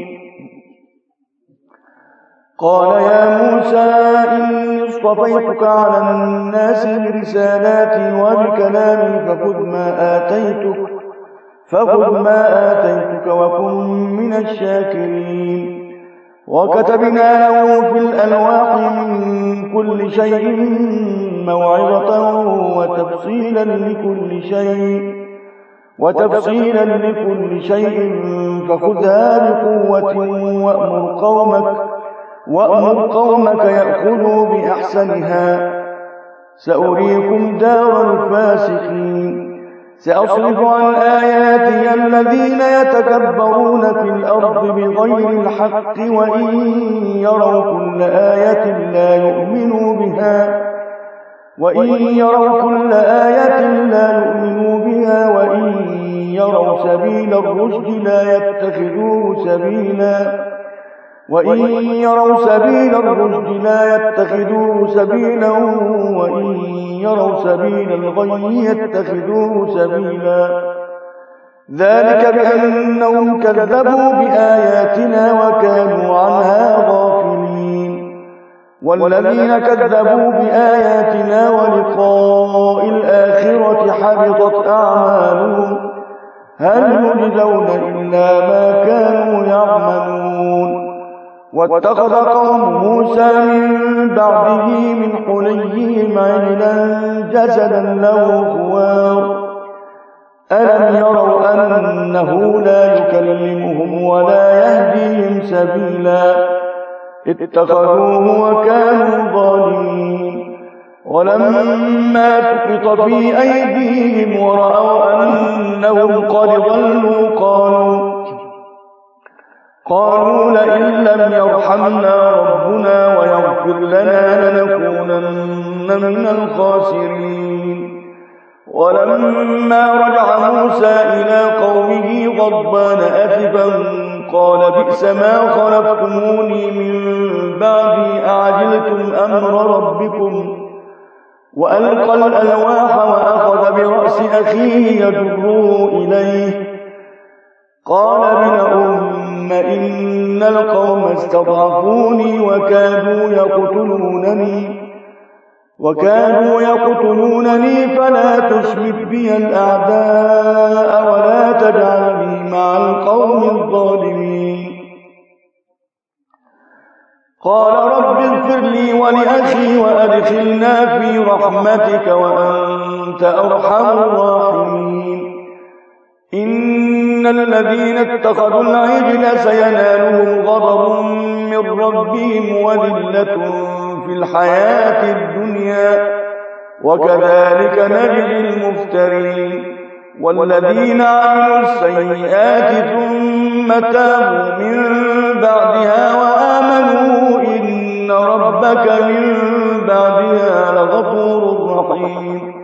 قال يا موسى إني اصطفيتك على الناس برسالاتي وبكلامي فخذ ما آتيتك وكن من الشاكرين وكتبنا له في الألواح من كل شيء موعظة وتفصيلا لكل شيء فخذها بقوة وأمر قومك يأخذوا بأحسنها سأريكم دار الفاسقين سأصرف عن آياتي الذين يتكبرون في الأرض بغير الحق وإن يروا كل آية لا يؤمنوا بها وإن يروا سبيل الرشد لا يتخذوه سبيلا وإن يروا سبيل الغي يتخذوه سبيلا ذلك بأنهم كذبوا بآياتنا وكانوا عنها غافلين والذين كذبوا بآياتنا ولقاء الآخرة حبطت أعمالهم هل يجزون إلا ما كانوا يعملون واتخذ قوم موسى من بعده من حليهم عجلا جسدا له خوار ألم يروا أنه لا يكلمهم ولا يهديهم سبيلا اتخذوه وكانوا ظالمين ولما سقط في أيديهم ورأوا أنهم قد ضلوا قالوا لئن لم يرحمنا ربنا ويغفر لنا لنكونن من الخاسرين. ولما رجع موسى إلى قومه غضبان أسفا قال بئس ما خلفتموني من بعدي أعجلتم أمر ربكم. وألقى الألواح وأخذ برأس أخيه يجره إليه قال ابن أم إن القوم استضعفوني وكانوا يقتلونني فلا تشمت بي الأعداء ولا تجعلني مع القوم الظالمين. قال رب اغفر لي ولأخي وأدخلنا في رحمتك وأنت أرحم الراحمين. إن الذين اتخذوا العجل سينالهم غضب من ربهم وذلة في الحياة الدنيا وكذلك نجزي المفترين. والذين عملوا السيئات ثم تابوا من بعدها وآمنوا إن ربك من بعدها لغفور رحيم.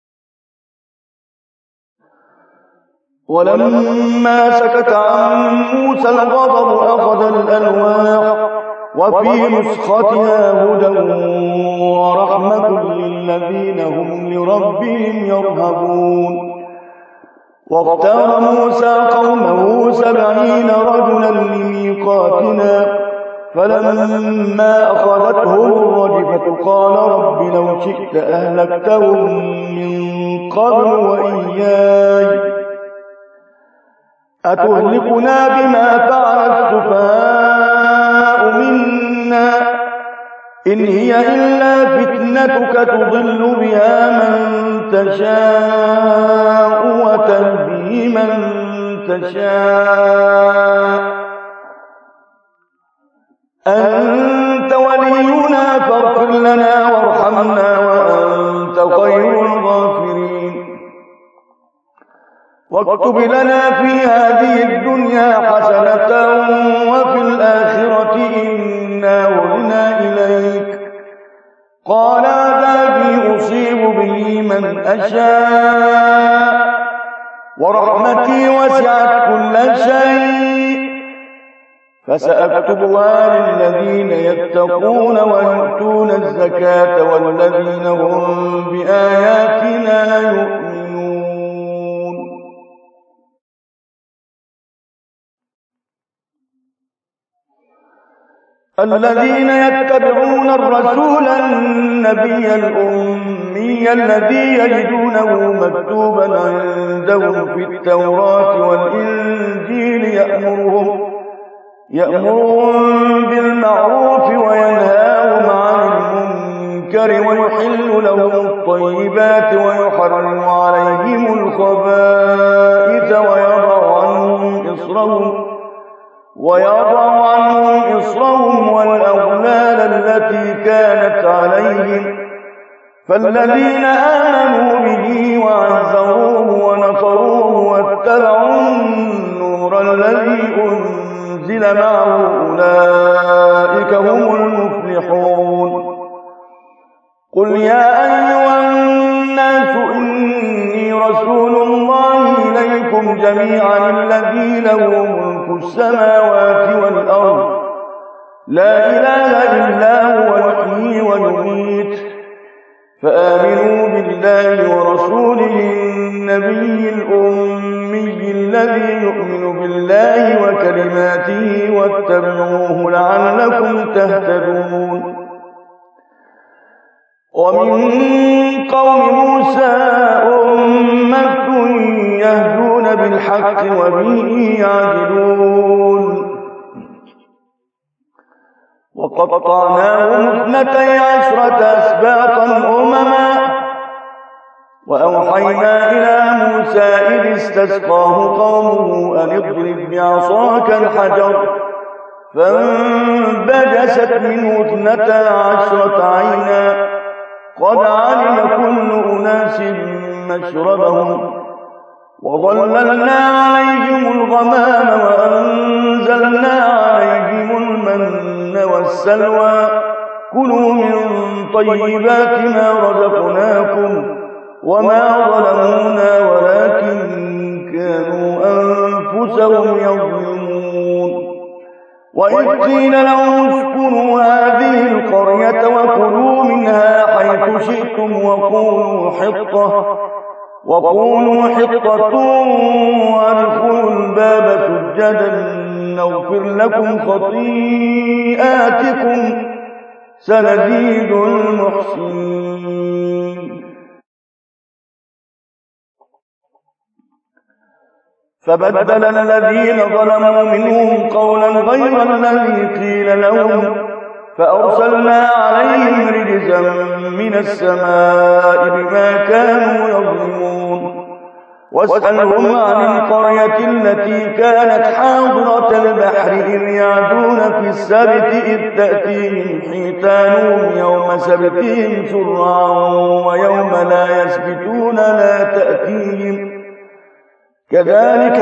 ولما سكت عن موسى الغضب أخذ الألواح وفي نسختها هدى ورحمة للذين هم لربهم يرهبون. واختار موسى قومه 70 رجلا لميقاتنا فلما أخذتهم الرجفة قال رب لو شئت أهلكتهم من قبل وإياي أتهلكنا بما فعل السفهاء منا إن هي إلا فتنتك تضل بها من تشاء وتهدي من تشاء أنت ولينا فاغفر لنا وارحمنا وأنت خير الغافرين. واكتب لنا في هذه الدنيا حسنة وفي الآخرة إنا هدنا إليك. قال عذابي أصيب به من أشاء ورحمتي وسعت كل شيء فسأكتبها للذين يتقون ويؤتون الزكاة والذين هم بآياتنا يؤمنون. الذين يتبعون الرسول النبي الأمي الذي يجدونه مكتوبا عندهم في التوراة والإنجيل يأمرهم بالمعروف وينهاهم عن المنكر ويحل لهم الطيبات ويحرم عليهم الخبائث ويضع عنهم إصرهم والأغلال التي كانت عليهم. فالذين آمنوا به وعزروه ونصروه واتبعوا النور الذي أنزل معه أولئك هم المفلحون. قل يا أيها الناس إني رسول الله إليكم جميعا الذي له ملك السماوات والأرض لا إله إلا هو يحيي ويميت. فآمنوا بالله ورسوله النبي الأمي الذي يؤمن بالله وكلماته واتبعوه لعلكم تهتدون. ومن قوم موسى أمة يهدون بالحق وبه يعدلون. وقطعناهم 12 أسباطا أمما وأوحينا إلى موسى إذ استسقاه قومه أن اضرب بعصاك الحجر فانبجست منه 12 عينا قد علم كل أناس مشربهم وظللنا عليهم الغمام وأنزلنا عليهم المن والسلوى كلوا من طيبات ما رزقناكم وما ظلمونا ولكن كانوا أنفسهم يظلمون وإذ قيل لهم اسكنوا هذه القرية وكلوا منها حيث شئتم وقولوا حطة وادخلوا الباب سجدا نغفر لكم خطيئاتكم سنزيد المحسنين فبدل الذين ظلموا منهم قولا غير الذي قيل لهم فأرسلنا عليهم رجزا من السماء بما كانوا يظلمون واسألهم عن القرية التي كانت حاضرة البحر إذ يعدون في السبت إذ تأتيهم حيتانهم يوم سبتهم شرعا ويوم لا يسبتون لا تأتيهم كذلك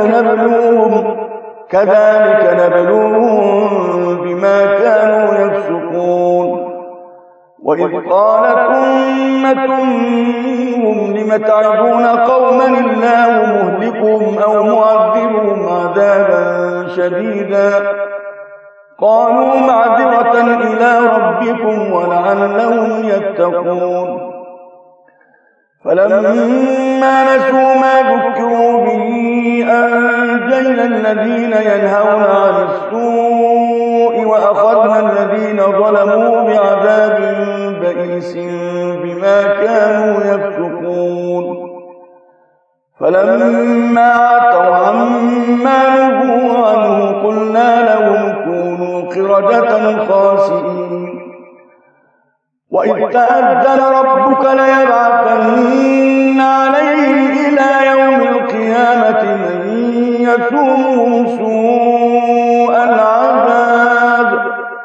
نبلوهم بما كانوا يفسقون وإذ قالت أمة منهم لم تعظون قوما الله مهلكهم أو معذبهم عذابا شديدا قالوا معذرة إلى ربكم ولعلهم يتقون فلما نسوا ما ذكروا به أنجينا الذين ينهون عن السوء وأخذنا الذين ظلموا بعذاب بئيس بما كانوا يفسقون فلما عتوا عما نهوا عنه قلنا لهم كونوا قردة خاسئين وإذ تأذن ربك ليبعثن عليهم إلى يوم القيامة من يسومهم سوء العذاب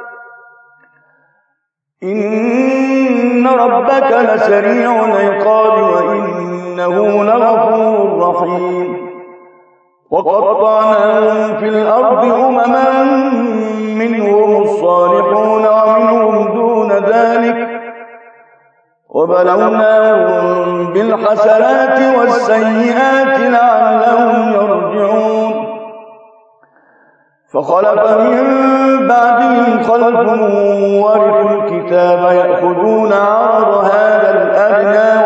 إن ربك لسريع العقاب وإنه لغفور رحيم وقطعناهم في الأرض أمما منهم الصالحون ومنهم دون ذلك وبلوناهم بالحسنات والسيئات لعلهم يرجعون فخلف من بعدهم خلف ورثوا الكتاب يأخذون عرض هذا الأدنى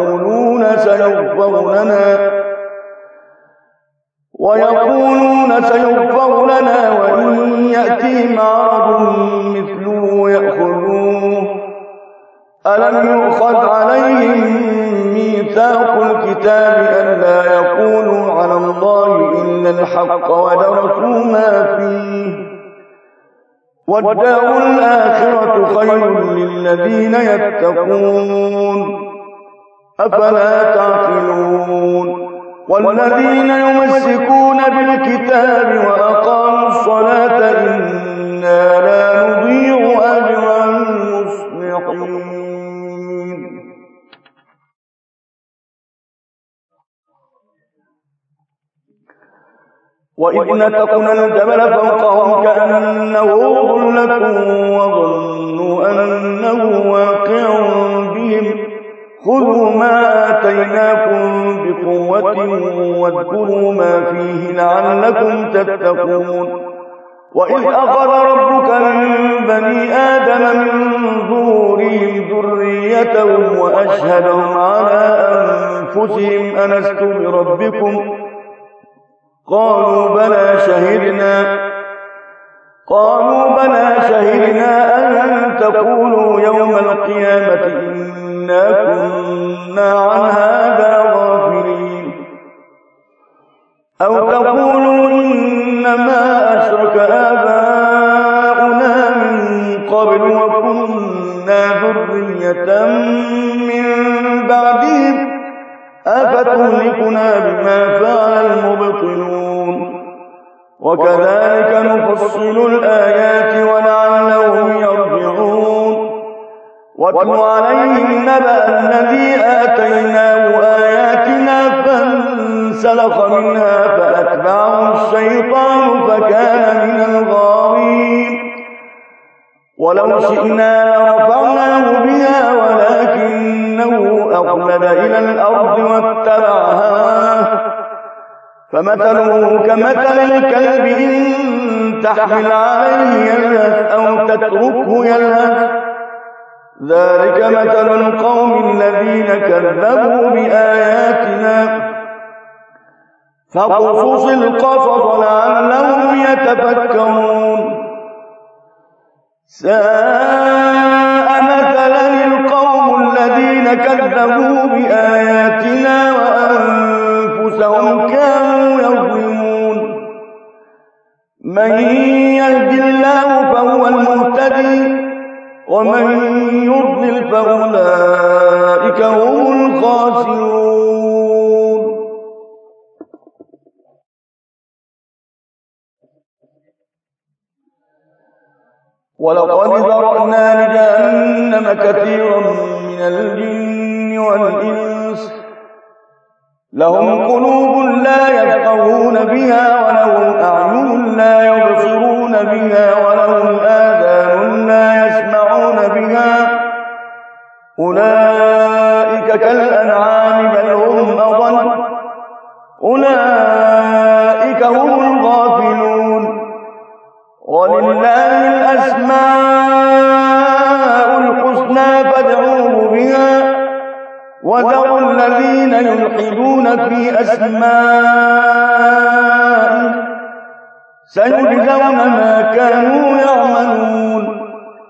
ويقولون سيغفر لنا وإن يأتيهم عرض مثله يأخذوه ألم يؤخذ عليهم ميثاق الكتاب ألا يقولوا على الله إلا الحق ودرسوا ما فيه والدار الآخرة خير للذين يتقون أفلا تعقلون والذين يمسكون بالكتاب وأقاموا الصلاة إنا لا نضيع أجر المصلحين وإذ نتقنا الجبل فوقهم كأنه ظلة وظنوا أنه واقع بهم خذوا ما آتيناكم بقوة واذكروا ما فيه لعلكم تتقون وإذ أخذ ربك من بني آدم من ظهورهم ذريتهم وأشهدهم على أنفسهم ألست بربكم قالوا بلى شهدنا أن تقولوا يوم القيامة إنا كنا عن هذا غافلين أو تقولوا إنما أشرك آباؤنا من قبل وكنا ذرية من بعدهم أفتهلكنا بما فعل المبطلون وكذلك نفصل الآيات ولعلهم يرجعون واتل عليهم نبأ الذي آتيناه آياتنا فانسلخ منها فأتبعه الشيطان فكان من الغاوين ولو شئنا لرفعناه بها ولكنه أخلد إلى الأرض واتبع هواه فمثله كمثل الكلب إن تحمل عليه يلهث أو تتركه يلهث ذلك مثل القوم الذين كذبوا بآياتنا فاقصص القصص لعلهم يتفكرون ساء مثلا القوم الذين كذبوا بآياتنا وأنفسهم كانوا يظلمون من يهد الله فهو المهتدي ومن يضلل فأولئك هم الخاسرون ولقد ذرأنا لجهنم كثيرا من الجن والإنس لهم قلوب لا يفقهون بها ولهم أعين لا يبصرون بها ولهم آذان لا يسمعون بها أولئك كالأنعام بل هم أضل أولئك هم الغافلون ولله الأسماء الحسنى فادعوه بها وذروا الذين يلحدون في أسمائه سيجزون ما كانوا يعملون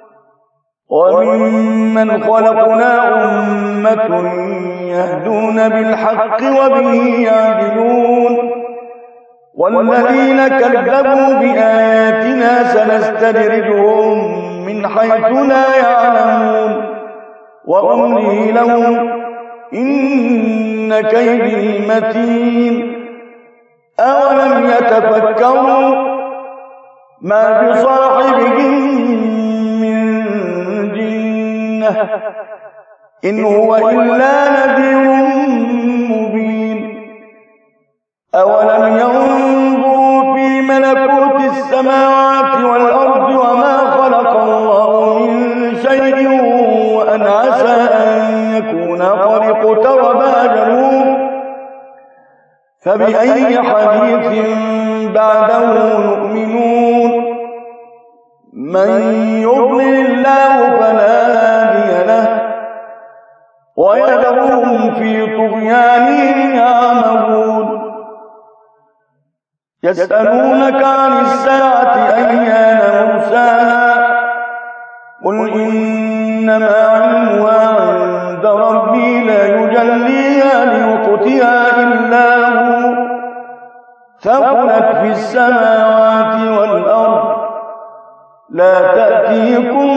وممن خلقنا أمة يهدون بالحق وبه يعدلون والذين كذبوا بآياتنا سنستدرجهم من حيث لا يعلمون وأملي لهم إن كيدي متين أولم يتفكروا ما بصاحبهم من جنة إن هو إلا نذير مبين أولم ينظروا في ملكوت السماوات والأرض وما خلق الله من شيء وأن عسى أن يكون قد اقترب أجلهم فبأي حديث بعده يؤمنون من يضلل الله فلا هادي له ويذرهم في طغيانهم يعمهون يسألونك عن الساعة أيان مرساها قل إنما علمها عند ربي لا يجليها لوقتها إلا هو ثقلت في السماوات والأرض لا تأتيكم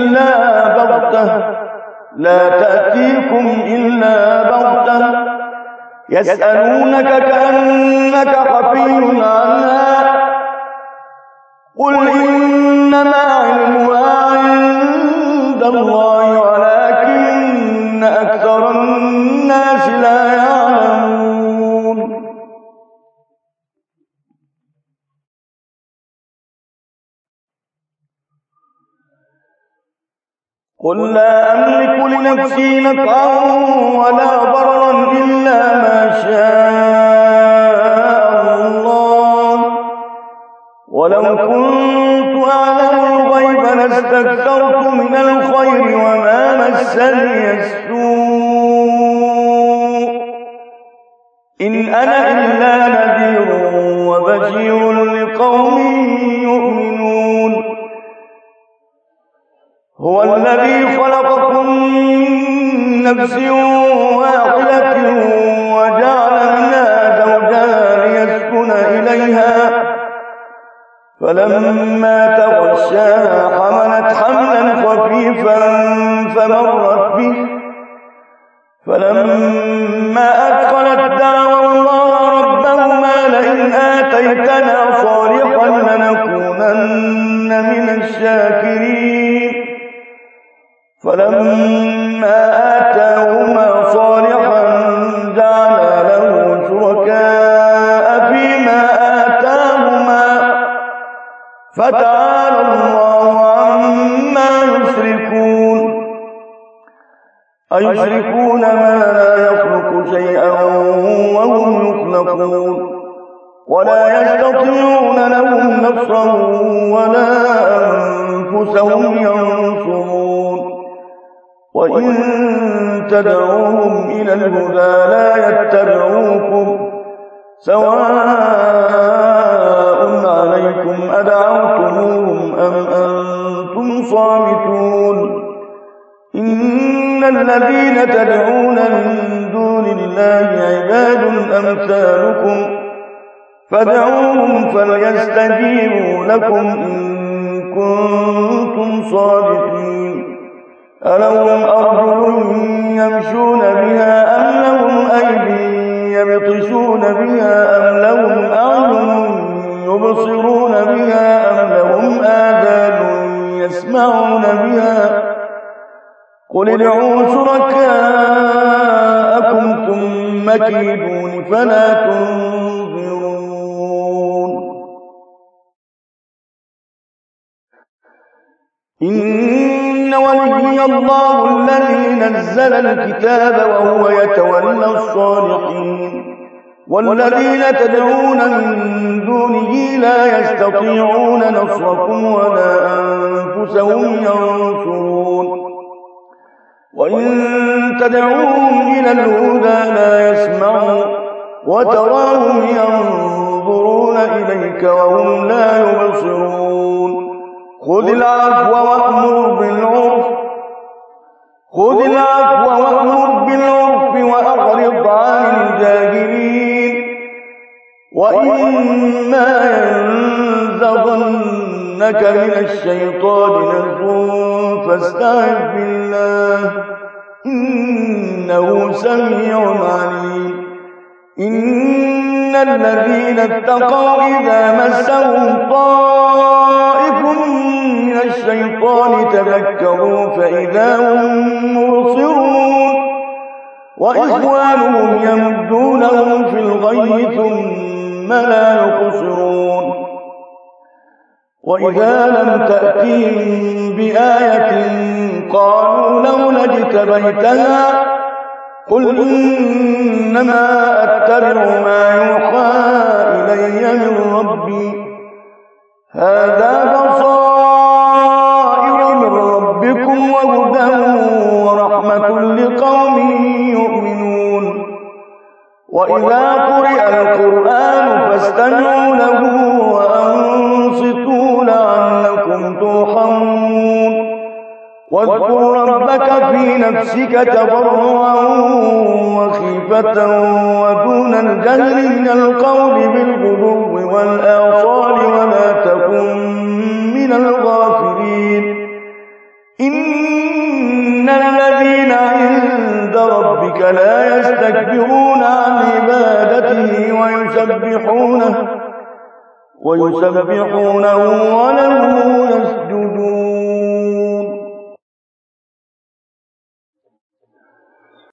إلا بغتة يسألونك كأنك حفي عنها قل إنما علمها عند الله ولكن أكثر الناس لا يعلمون قل لا أملك لنفسي نفعا ولا ضرا إلا ما شاء الله ولو كنت أعلم الغيب لاستكثرت من الخير وما مسني السوء إن أنا إلا نذير وبشير لقوم يؤمنون هو الذي خلقكم من نفس واحدة وجعل منها زوجها ليسكن إليها فلما تغشاها حملت حملا خفيفا فمرت به فلما أثقلت دعوا الله ربهما لئن آتيتنا صالحا لنكونن من الشاكرين ولما آتاهما صالحا جعل له شركاء فيما آتاهما فتعالى الله عما يشركون أيشركون ما لا يخلق شيئا وهم يخلقون ولا يستطيعون لهم نصرا ولا أنفسهم ينصرون وإن تدعوهم إلى الهدى لا يتبعوكم سواء عليكم أدعوتموهم أم أنتم صامتون إن الذين تدعون من دون الله عباد أمثالكم فادعوهم فليستجيبوا لكم إن كنتم صادقين ألهم أرجل يمشون بها أم لهم أيدي يبطشون بها أم لهم أعين يبصرون بها أم لهم آذان يسمعون بها قل ادعوا شركاءكم ثم كيدون فلا تنظرون إن ولي الله الذي نزل الكتاب وهو يتولى الصالحين والذين تدعون من دونه لا يستطيعون نصركم ولا أنفسهم ينصرون وإن تدعوهم إلى الهدى لا يسمعوا وتراهم ينظرون إليك وهم لا يبصرون خذ العفو وأمر بالعرف وأعرض عن الجاهلين وإما ينزغنك من الشيطان نزغ فاستعذ بالله إنه سميع عليم إن الذين اتقوا إذا مسهم طائف من الشيطان تذكروا فإذا هم مبصرون وإخوانهم يمدونهم في الغي ثم لا يقصرون وإذا لم تأتهم بآية قالوا لولا اجتبيتها قل إنما أتبع ما يوحى إلي من ربي هذا بصائر من ربكم وهدى ورحمة لقوم يؤمنون وإذا قرئ القرآن فاستمعوا له وأنصتوا لعلكم ترحمون واذكر ربك في نفسك تضرعا وخيفة ودون الجهر من القول بالغدو والآصال ولا تكن من الغافلين إن الذين عند ربك لا يستكبرون عن عبادته ويسبحونه وله يسجدون